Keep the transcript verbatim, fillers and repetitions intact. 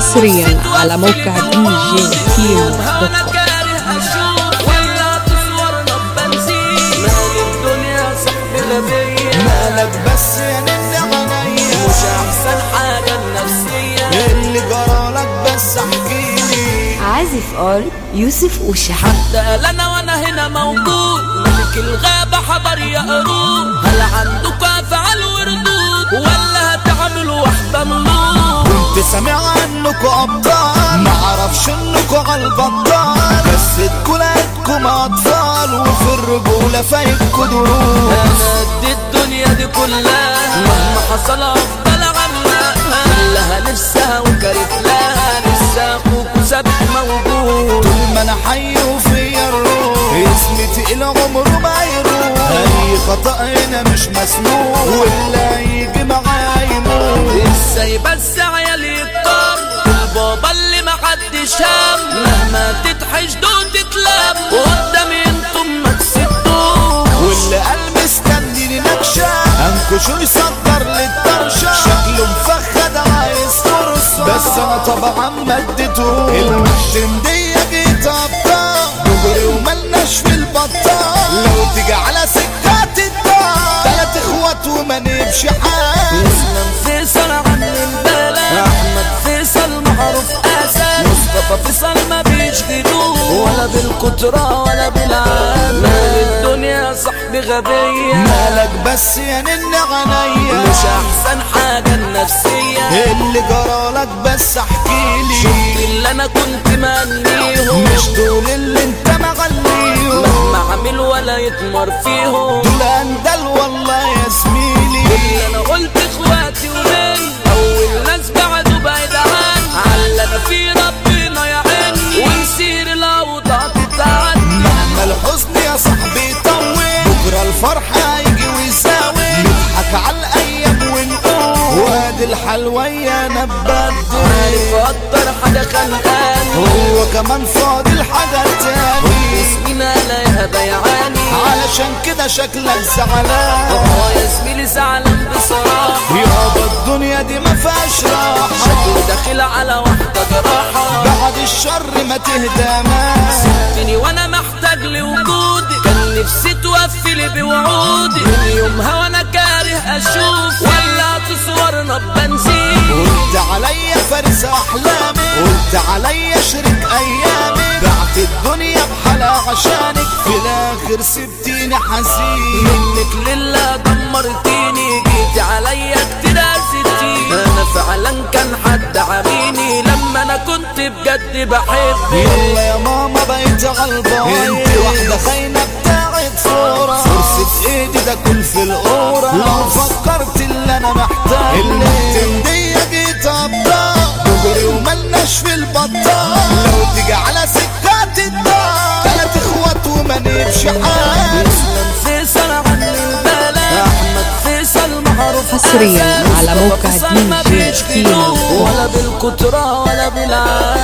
حصريا على موقع دي جي كيمو دوت كوم. مالك بس يا نني عينيا مش احسن حاجة النفسية اللي جرالك بس احكيلي. عازف ار يوسف وشحات. حتى انا وانا هنا موجود ملك الغابة حضر يقروه. هل عندكوا افعال وردود ولا هتعملوا واحدة ملوك؟ كنت سامع عنكوا ابطال معرفش انكوا عالبطال بس اتكلاتكم اطفال وفي الرجولة فايتكوا دروس. انا قد الدنيا دي كلها مهما حصل افضل عنها كلها نفسها وكارف لها لسه اخوك وثابت موجود. طول ما انا حي وفيا الروح اسمي تقيل عمره ما يروح. اي خطأ هنا مش مسموح واللي هيجي معايا يموت. ازاي بس عيالي يكتر البابا اللي محدش هم مهما تتحشدوا وتتلم وقدامي انتم ما كسبتوش. واللي قال مستنيني نكشة انكشوا يصدر للطرشة شكله مفخد عايز فرصة بس انا طبعا ما اديتوش. المشتم دي جيت ابطال دغري وملناش في البطال لو تيجي على سكات الدار تلات اخوات وما نمشي حال. اسلام فيصل عن البلد احمد فيصل معروف اسد مصطفى فيصل ما بيشغلوه ولا بالكترة ولا بالعال. مال الدنيا صاحبي غبية مالك بس يا نني عينيا مش احسن حاجة النفسية اللي جرالك بس احكيلي. شفت اللي انا كنت مغنيهم مش دول اللي انت مغنيهم مهما عمل ولا يتمر فيهم دول اندل والله يا زميلي. اللي انا قلت اخواتي ولي اول ناس بعدوا بعيد عني على انا في ربنا يعيني ونسير الاوضاع تتعدي. مهما الحزن يا صاحبي يطول بكره الفرح هيجي ويساوي نضحك على الايام ونقول وادي الحلوية انا ببدل عارف اكتر حاجة خلقاني هو كمان فاضل حاجة تاني اسمينا لا بيعاني علشان كده شكلك زعلان. اه يا زميلي زعلان بصراحة يابا الدنيا دي ما فيهاش راحة شكلي داخل على واحدة جراحة بعد الشر ما تهدى سبتني وانا محتاج لوجودي كان نفسي توفي بوعودي من يومها وانا كاره اشوف ولا تصورنا ببنزين. قلت عليا فارس احلامي قلت عليا شريك ايامي بعت الدنيا بحالها عشانك في الاخر سبتيني حزين. منك لله دمرتيني جيتي عليا كتير ستين انا فعلا كان حد عاميني لما انا كنت بجد بحبك. يلا يا ماما بقيت غلبان انت واحدة خاينة بتاعت صورة فرصة ايدي ده كل في القورة لو فكرت اللي انا محتاج اللي دي جيت ابطال دغري وملناش في البطال لو تيجي على سكات الدار تلات اخوات وما نمشي حال. اسلام فيصل عن البلد احمد فيصل معروف حصريا على موقع دي جي كيمو ولا بالكترة ولا بالعال.